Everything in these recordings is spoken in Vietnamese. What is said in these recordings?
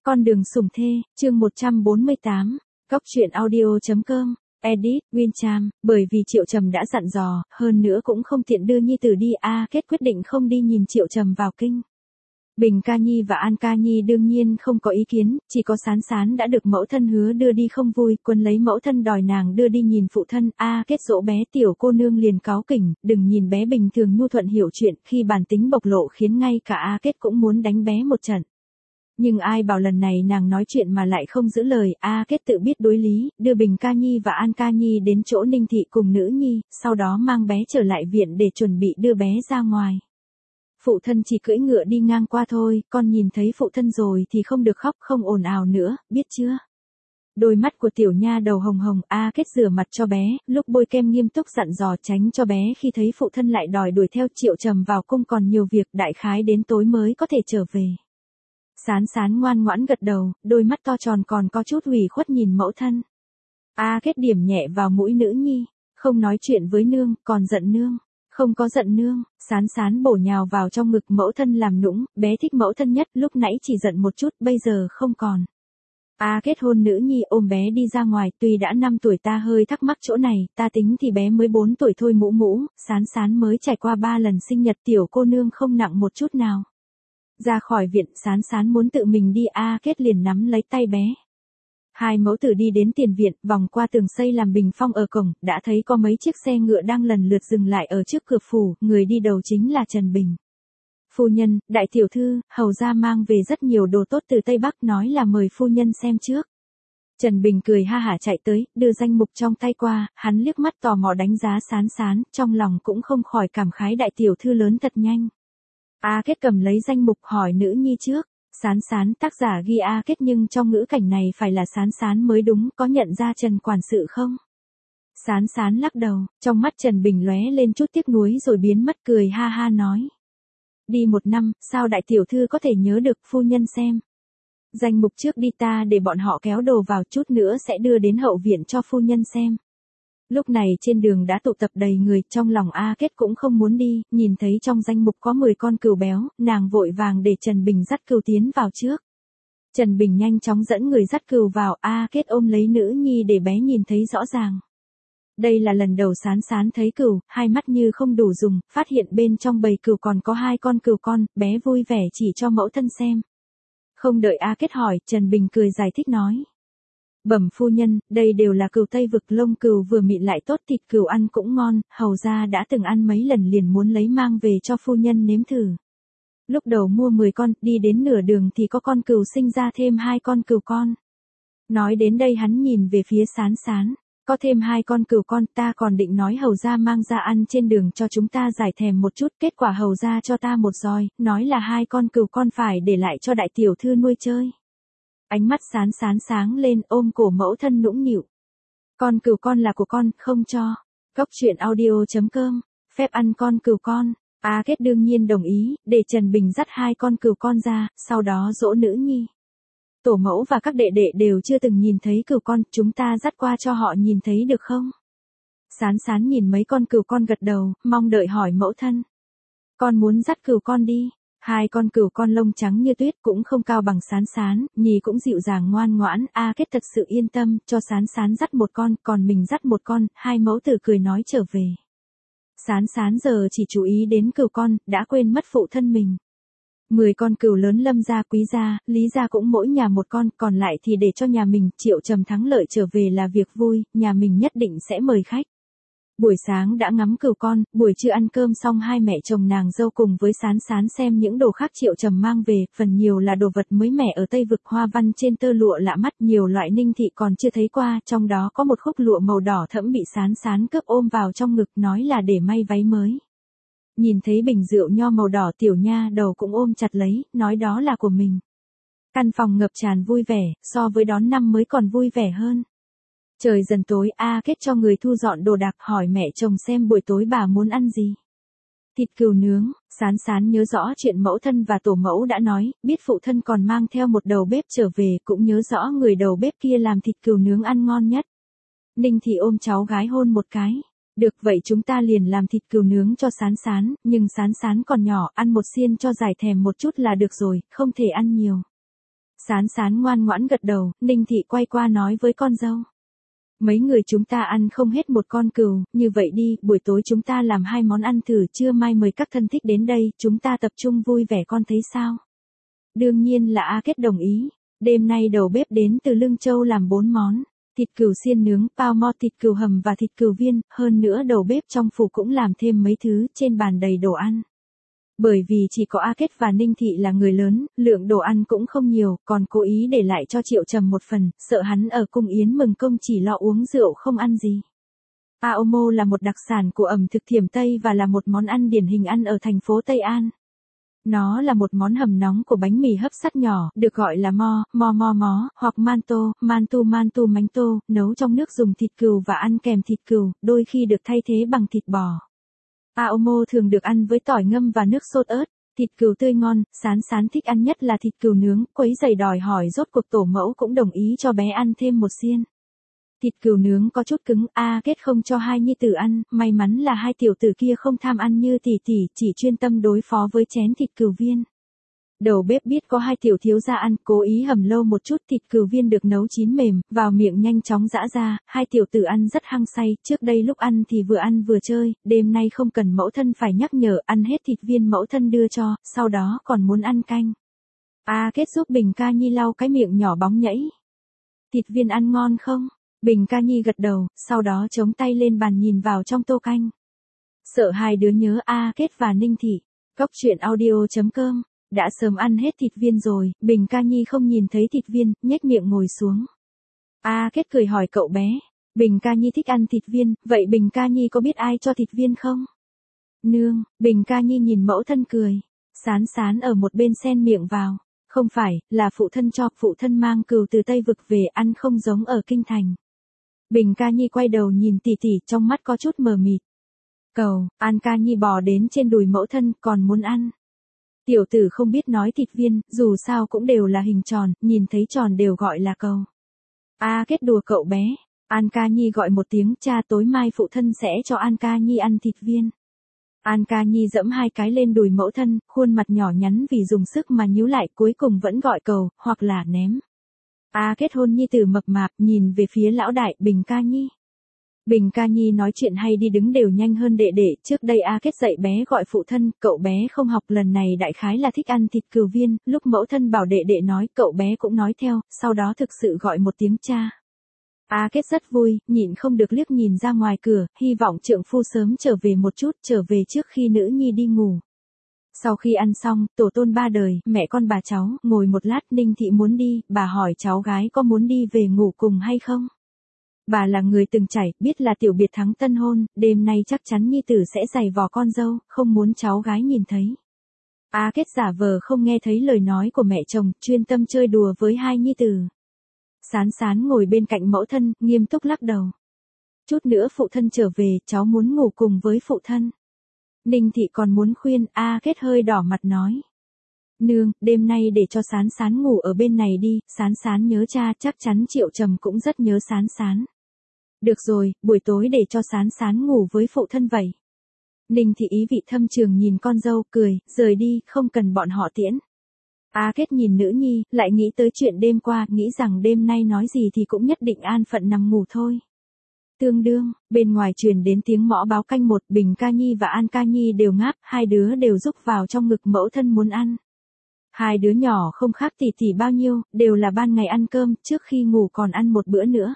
Con đường sủng thê, chương 148, Góc truyện audio.com, edit, Wincham, bởi vì Triệu Trầm đã dặn dò, hơn nữa cũng không tiện đưa Nhi Tử đi Kết quyết định không đi nhìn Triệu Trầm vào kinh. Bình Ca Nhi và An Ca Nhi đương nhiên không có ý kiến, chỉ có Sán Sán đã được mẫu thân hứa đưa đi không vui, quân lấy mẫu thân đòi nàng đưa đi nhìn phụ thân. Kết dỗ bé tiểu cô nương liền cáu kỉnh, đừng nhìn bé bình thường nhu thuận hiểu chuyện, khi bản tính bộc lộ khiến ngay cả Kết cũng muốn đánh bé một trận. Nhưng ai bảo lần này nàng nói chuyện mà lại không giữ lời. Kết tự biết đối lý, đưa Bình Ca Nhi và An Ca Nhi đến chỗ Ninh Thị cùng nữ nhi, sau đó mang bé trở lại viện để chuẩn bị đưa bé ra ngoài. Phụ thân chỉ cưỡi ngựa đi ngang qua thôi, con nhìn thấy phụ thân rồi thì không được khóc, không ồn ào nữa, biết chưa? Đôi mắt của tiểu nha đầu hồng hồng. Kết rửa mặt cho bé, lúc bôi kem nghiêm túc dặn dò tránh cho bé khi thấy phụ thân lại đòi đuổi theo Triệu Trầm vào cung còn nhiều việc, đại khái đến tối mới có thể trở về. Sán Sán ngoan ngoãn gật đầu, đôi mắt to tròn còn có chút ủy khuất nhìn mẫu thân. Kết điểm nhẹ vào mũi nữ nhi, không nói chuyện với nương, còn giận nương. Không có giận nương. Sán Sán bổ nhào vào trong ngực mẫu thân làm nũng, bé thích mẫu thân nhất, lúc nãy chỉ giận một chút, bây giờ không còn. Kết hôn nữ nhi ôm bé đi ra ngoài, tuy đã 5 tuổi ta hơi thắc mắc chỗ này, ta tính thì bé mới 4 tuổi thôi mũ mũ, Sán Sán mới trải qua 3 lần sinh nhật, tiểu cô nương không nặng một chút nào. Ra khỏi viện, Sán Sán muốn tự mình đi. Kết liền nắm lấy tay bé. Hai mẫu tử đi đến tiền viện, vòng qua tường xây làm bình phong ở cổng, đã thấy có mấy chiếc xe ngựa đang lần lượt dừng lại ở trước cửa phủ, người đi đầu chính là Trần Bình. Phu nhân, đại tiểu thư, hầu gia mang về rất nhiều đồ tốt từ Tây Bắc, nói là mời phu nhân xem trước. Trần Bình cười ha hả chạy tới, đưa danh mục trong tay qua, hắn liếc mắt tò mò đánh giá Sán Sán, trong lòng cũng không khỏi cảm khái đại tiểu thư lớn thật nhanh. Kết cầm lấy danh mục hỏi nữ nhi trước. Sán Sán, tác giả ghi Kết nhưng trong ngữ cảnh này phải là Sán Sán mới đúng, có nhận ra Trần quản sự không? Sán Sán lắc đầu, trong mắt Trần Bình lóe lên chút tiếc nuối rồi biến mất, cười ha ha nói. Đi 1 năm, sao đại tiểu thư có thể nhớ được, phu nhân xem. Danh mục trước đi, ta để bọn họ kéo đồ vào, chút nữa sẽ đưa đến hậu viện cho phu nhân xem. Lúc này trên đường đã tụ tập đầy người, trong lòng Kết cũng không muốn đi, nhìn thấy trong danh mục có 10 con cừu béo, nàng vội vàng để Trần Bình dắt cừu tiến vào trước. Trần Bình nhanh chóng dẫn người dắt cừu vào. Kết ôm lấy nữ nhi để bé nhìn thấy rõ ràng. Đây là lần đầu Sán Sán thấy cừu, hai mắt như không đủ dùng, phát hiện bên trong bầy cừu còn có 2 con cừu con, bé vui vẻ chỉ cho mẫu thân xem. Không đợi Kết hỏi, Trần Bình cười giải thích nói. Bẩm phu nhân, đây đều là cừu Tây Vực, lông cừu vừa mịn lại tốt, thịt cừu ăn cũng ngon, hầu gia đã từng ăn mấy lần liền muốn lấy mang về cho phu nhân nếm thử. Lúc đầu mua 10 con, đi đến nửa đường thì có con cừu sinh ra thêm 2 con cừu con. Nói đến đây hắn nhìn về phía Sán Sán, có thêm 2 con cừu con, ta còn định nói hầu gia mang ra ăn trên đường cho chúng ta giải thèm một chút, kết quả hầu gia cho ta một roi, nói là 2 con cừu con phải để lại cho đại tiểu thư nuôi chơi. Ánh mắt Sán Sán sáng lên, ôm cổ mẫu thân nũng nịu. Con cừu con là của con, không cho. Góc truyện audio.com, phép ăn con cừu con. Kết đương nhiên đồng ý, để Trần Bình dắt 2 con cừu con ra, sau đó dỗ nữ nhi. Tổ mẫu và các đệ đệ đều chưa từng nhìn thấy cừu con, chúng ta dắt qua cho họ nhìn thấy được không? Sán Sán nhìn mấy con cừu con gật đầu, mong đợi hỏi mẫu thân. Con muốn dắt cừu con đi. 2 con cừu con lông trắng như tuyết, cũng không cao bằng Sán Sán, nhì cũng dịu dàng ngoan ngoãn. Kết thật sự yên tâm, cho Sán Sán dắt một con, còn mình dắt một con, hai mẫu tử cười nói trở về. Sán Sán giờ chỉ chú ý đến cừu con, đã quên mất phụ thân mình. 10 con cừu lớn Lâm gia, Quý gia, Lý gia cũng mỗi nhà một con, còn lại thì để cho nhà mình. Triệu Trầm thắng lợi trở về là việc vui, nhà mình nhất định sẽ mời khách. Buổi sáng đã ngắm cừu con, buổi trưa ăn cơm xong hai mẹ chồng nàng dâu cùng với Sán Sán xem những đồ khác Triệu Trầm mang về, phần nhiều là đồ vật mới mẻ ở Tây Vực, hoa văn trên tơ lụa lạ mắt, nhiều loại Ninh Thị còn chưa thấy qua, trong đó có một khúc lụa màu đỏ thẫm bị Sán Sán cướp ôm vào trong ngực, nói là để may váy mới. Nhìn thấy bình rượu nho màu đỏ, tiểu nha đầu cũng ôm chặt lấy, nói đó là của mình. Căn phòng ngập tràn vui vẻ, so với đón năm mới còn vui vẻ hơn. Trời dần tối, Kết cho người thu dọn đồ đạc, hỏi mẹ chồng xem buổi tối bà muốn ăn gì. Thịt cừu nướng. Sán Sán nhớ rõ chuyện mẫu thân và tổ mẫu đã nói, biết phụ thân còn mang theo một đầu bếp trở về, cũng nhớ rõ người đầu bếp kia làm thịt cừu nướng ăn ngon nhất. Ninh Thị ôm cháu gái hôn một cái. Được vậy chúng ta liền làm thịt cừu nướng cho Sán Sán, nhưng Sán Sán còn nhỏ, ăn một xiên cho giải thèm một chút là được rồi, không thể ăn nhiều. Sán Sán ngoan ngoãn gật đầu, Ninh Thị quay qua nói với con dâu. Mấy người chúng ta ăn không hết một con cừu, như vậy đi, buổi tối chúng ta làm 2 món ăn thử, trưa mai mời các thân thích đến đây, chúng ta tập trung vui vẻ, con thấy sao? Đương nhiên là A Kết đồng ý. Đêm nay đầu bếp đến từ Lương Châu làm 4 món. Thịt cừu xiên nướng, bao mo thịt cừu hầm và thịt cừu viên, hơn nữa đầu bếp trong phủ cũng làm thêm mấy thứ, trên bàn đầy đồ ăn. Bởi vì chỉ có A Kết và Ninh Thị là người lớn, lượng đồ ăn cũng không nhiều, còn cố ý để lại cho Triệu Trầm một phần, sợ hắn ở cung yến mừng công chỉ lo uống rượu không ăn gì. Aomo là một đặc sản của ẩm thực Thiểm Tây và là một món ăn điển hình ăn ở thành phố Tây An. Nó là một món hầm nóng của bánh mì hấp sắt nhỏ, được gọi là mó, hoặc mantu mánh tô, nấu trong nước dùng thịt cừu và ăn kèm thịt cừu, đôi khi được thay thế bằng thịt bò. Aomo thường được ăn với tỏi ngâm và nước sốt ớt, thịt cừu tươi ngon, Sán Sán thích ăn nhất là thịt cừu nướng, quấy giày đòi hỏi rốt cuộc tổ mẫu cũng đồng ý cho bé ăn thêm một xiên. Thịt cừu nướng có chút cứng, A Kết không cho hai nhi tử ăn, may mắn là hai tiểu tử kia không tham ăn như tỷ tỷ, chỉ chuyên tâm đối phó với chén thịt cừu viên. Đầu bếp biết có hai tiểu thiếu gia ăn, cố ý hầm lâu một chút, thịt cừu viên được nấu chín mềm, vào miệng nhanh chóng giã ra, hai tiểu tử ăn rất hăng say, trước đây lúc ăn thì vừa ăn vừa chơi, đêm nay không cần mẫu thân phải nhắc nhở, ăn hết thịt viên mẫu thân đưa cho, sau đó còn muốn ăn canh. A Kết giúp Bình Ca Nhi lau cái miệng nhỏ bóng nhẫy. Thịt viên ăn ngon không? Bình Ca Nhi gật đầu, sau đó chống tay lên bàn nhìn vào trong tô canh. Sợ hai đứa nhớ A Kết và Ninh Thị. Cóc truyện audio.com. Đã sớm ăn hết thịt viên rồi, Bình Ca Nhi không nhìn thấy thịt viên, nhếch miệng ngồi xuống. A Kết cười hỏi cậu bé. Bình Ca Nhi thích ăn thịt viên, vậy Bình Ca Nhi có biết ai cho thịt viên không? Nương, Bình Ca Nhi nhìn mẫu thân cười. Sán Sán ở một bên xen miệng vào. Không phải, là phụ thân cho, phụ thân mang cừu từ Tây Vực về ăn không giống ở Kinh Thành. Bình Ca Nhi quay đầu nhìn tỷ tỷ trong mắt có chút mờ mịt. Cầu, An Ca Nhi bò đến trên đùi mẫu thân còn muốn ăn. Tiểu tử không biết nói thịt viên, dù sao cũng đều là hình tròn, nhìn thấy tròn đều gọi là cầu. A Kết đùa cậu bé. An Ca Nhi gọi một tiếng cha tối mai phụ thân sẽ cho An Ca Nhi ăn thịt viên. An Ca Nhi dẫm 2 cái lên đùi mẫu thân, khuôn mặt nhỏ nhắn vì dùng sức mà nhíu lại cuối cùng vẫn gọi cầu, hoặc là ném. A Kết hôn nhi tử mập mạp nhìn về phía lão đại Bình Ca Nhi. Bình Ca Nhi nói chuyện hay đi đứng đều nhanh hơn đệ đệ, trước đây A Kết dạy bé gọi phụ thân, cậu bé không học lần này đại khái là thích ăn thịt cừu viên, lúc mẫu thân bảo đệ đệ nói, cậu bé cũng nói theo, sau đó thực sự gọi một tiếng cha. A Kết rất vui, nhịn không được liếc nhìn ra ngoài cửa, hy vọng trượng phu sớm trở về một chút, trở về trước khi nữ nhi đi ngủ. Sau khi ăn xong, tổ tôn 3 đời, mẹ con bà cháu, ngồi một lát Ninh Thị muốn đi, bà hỏi cháu gái có muốn đi về ngủ cùng hay không? Bà là người từng trải, biết là tiểu biệt thắng tân hôn, đêm nay chắc chắn nhi tử sẽ giày vò con dâu, không muốn cháu gái nhìn thấy. A Kết giả vờ không nghe thấy lời nói của mẹ chồng, chuyên tâm chơi đùa với hai nhi tử. Sán Sán ngồi bên cạnh mẫu thân, nghiêm túc lắc đầu. Chút nữa phụ thân trở về, cháu muốn ngủ cùng với phụ thân. Ninh Thị còn muốn khuyên, A Kết hơi đỏ mặt nói. Nương, đêm nay để cho Sán Sán ngủ ở bên này đi, Sán Sán nhớ cha, chắc chắn Triệu Trầm cũng rất nhớ Sán Sán. Được rồi, buổi tối để cho Sán Sán ngủ với phụ thân vậy. Ninh Thị ý vị thâm trường nhìn con dâu, cười, rời đi, không cần bọn họ tiễn. A Kết nhìn nữ nhi, lại nghĩ tới chuyện đêm qua, nghĩ rằng đêm nay nói gì thì cũng nhất định an phận nằm ngủ thôi. Tương đương, bên ngoài truyền đến tiếng mõ báo canh một, Bình Ca Nhi và An Ca Nhi đều ngáp, hai đứa đều rúc vào trong ngực mẫu thân muốn ăn. Hai đứa nhỏ không khác tỷ tỷ bao nhiêu, đều là ban ngày ăn cơm, trước khi ngủ còn ăn một bữa nữa.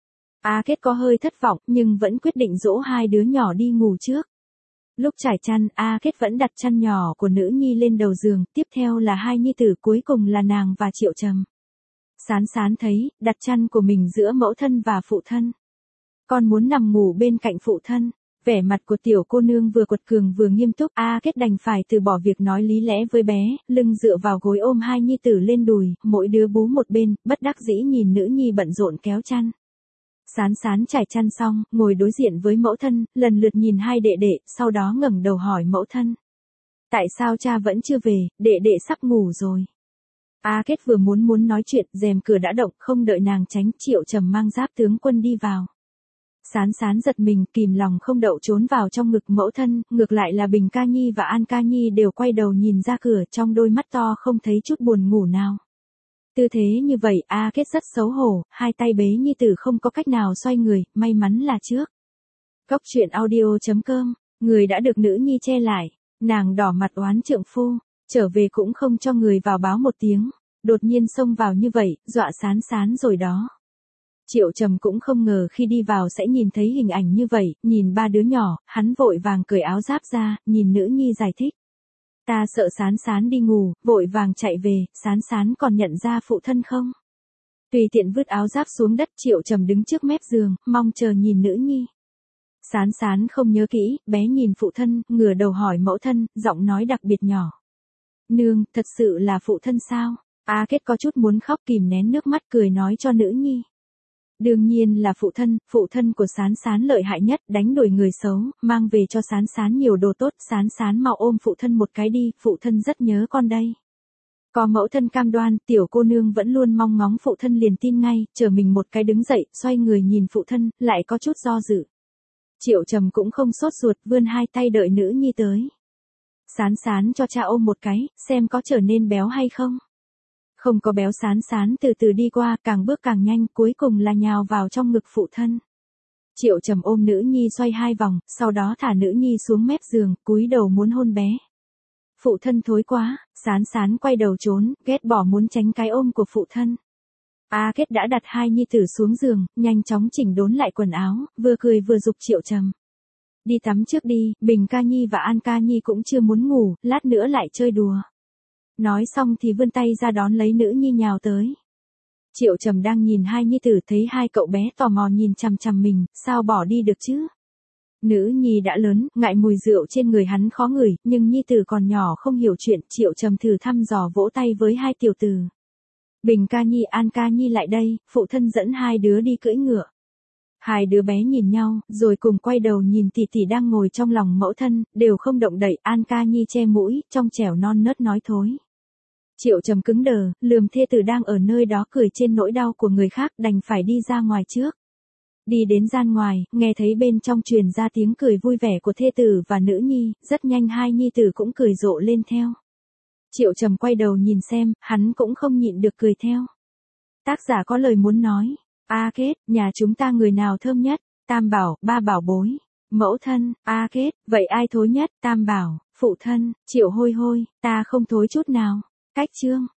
A Kết có hơi thất vọng, nhưng vẫn quyết định dỗ hai đứa nhỏ đi ngủ trước. Lúc trải chăn, A Kết vẫn đặt chăn nhỏ của nữ nhi lên đầu giường, tiếp theo là hai nhi tử, cuối cùng là nàng và Triệu Trầm. Sán Sán thấy, đặt chăn của mình giữa mẫu thân và phụ thân. Con muốn nằm ngủ bên cạnh phụ thân. Vẻ mặt của tiểu cô nương vừa quật cường vừa nghiêm túc, A Kết đành phải từ bỏ việc nói lý lẽ với bé, lưng dựa vào gối ôm hai nhi tử lên đùi, mỗi đứa bú một bên, bất đắc dĩ nhìn nữ nhi bận rộn kéo chăn. Sán Sán trải chăn xong, ngồi đối diện với mẫu thân, lần lượt nhìn hai đệ đệ, sau đó ngẩng đầu hỏi mẫu thân. Tại sao cha vẫn chưa về, đệ đệ sắp ngủ rồi. A Kết vừa muốn nói chuyện, rèm cửa đã động, không đợi nàng tránh, Triệu Trầm mang giáp tướng quân đi vào. Sán Sán giật mình, kìm lòng không đậu trốn vào trong ngực mẫu thân, ngược lại là Bình Ca Nhi và An Ca Nhi đều quay đầu nhìn ra cửa, trong đôi mắt to không thấy chút buồn ngủ nào. Tư thế như vậy A Kết rất xấu hổ, hai tay bế nhi tử không có cách nào xoay người, may mắn là trước. Cốc truyện audio.com, người đã được nữ nhi che lại, nàng đỏ mặt oán trượng phu, trở về cũng không cho người vào báo một tiếng, đột nhiên xông vào như vậy, dọa Sán Sán rồi đó. Triệu Trầm cũng không ngờ khi đi vào sẽ nhìn thấy hình ảnh như vậy, nhìn ba đứa nhỏ, hắn vội vàng cởi áo giáp ra, nhìn nữ nhi giải thích. Ta sợ Sán Sán đi ngủ, vội vàng chạy về, Sán Sán còn nhận ra phụ thân không? Tùy tiện vứt áo giáp xuống đất, Triệu Trầm đứng trước mép giường, mong chờ nhìn nữ nhi. Sán Sán không nhớ kỹ, bé nhìn phụ thân, ngửa đầu hỏi mẫu thân, giọng nói đặc biệt nhỏ. Nương, thật sự là phụ thân sao? A Kết có chút muốn khóc kìm nén nước mắt cười nói cho nữ nhi. Đương nhiên là phụ thân của Sán Sán lợi hại nhất, đánh đuổi người xấu, mang về cho Sán Sán nhiều đồ tốt, Sán Sán mau ôm phụ thân một cái đi, phụ thân rất nhớ con đây. Có mẫu thân cam đoan, tiểu cô nương vẫn luôn mong ngóng phụ thân liền tin ngay, chờ mình một cái đứng dậy, xoay người nhìn phụ thân, lại có chút do dự. Triệu Trầm cũng không sốt ruột, vươn hai tay đợi nữ nhi tới. Sán Sán cho cha ôm một cái, xem có trở nên béo hay không. Không có béo. Sán Sán từ từ đi qua, càng bước càng nhanh, cuối cùng là nhào vào trong ngực phụ thân. Triệu Trầm ôm nữ nhi xoay hai vòng, sau đó thả nữ nhi xuống mép giường, cúi đầu muốn hôn bé. Phụ thân thối quá, Sán Sán quay đầu trốn, ghét bỏ muốn tránh cái ôm của phụ thân. A Kết đã đặt hai nhi tử xuống giường, nhanh chóng chỉnh đốn lại quần áo, vừa cười vừa giục Triệu Trầm. Đi tắm trước đi, Bình ca nhi và An ca nhi cũng chưa muốn ngủ, lát nữa lại chơi đùa. Nói xong thì vươn tay ra đón lấy nữ nhi nhào tới. Triệu Trầm đang nhìn hai nhi tử thấy hai cậu bé tò mò nhìn chằm chằm mình, sao bỏ đi được chứ? Nữ nhi đã lớn, ngại mùi rượu trên người hắn khó ngửi, nhưng nhi tử còn nhỏ không hiểu chuyện, Triệu Trầm thử thăm dò vỗ tay với hai tiểu tử. Bình ca nhi, An ca nhi lại đây, phụ thân dẫn hai đứa đi cưỡi ngựa. Hai đứa bé nhìn nhau, rồi cùng quay đầu nhìn tỷ tỷ đang ngồi trong lòng mẫu thân, đều không động đậy, An ca nhi che mũi, trong trẻo non nớt nói thối. Triệu Trầm cứng đờ, lườm thê tử đang ở nơi đó cười trên nỗi đau của người khác, đành phải đi ra ngoài trước. Đi đến gian ngoài, nghe thấy bên trong truyền ra tiếng cười vui vẻ của thê tử và nữ nhi, rất nhanh hai nhi tử cũng cười rộ lên theo. Triệu Trầm quay đầu nhìn xem, hắn cũng không nhịn được cười theo. Tác giả có lời muốn nói. A Kết, nhà chúng ta người nào thơm nhất? Tam bảo, ba bảo bối. Mẫu thân, A Kết, vậy ai thối nhất? Tam bảo, phụ thân, Triệu Hôi Hôi, ta không thối chút nào. Cách chương.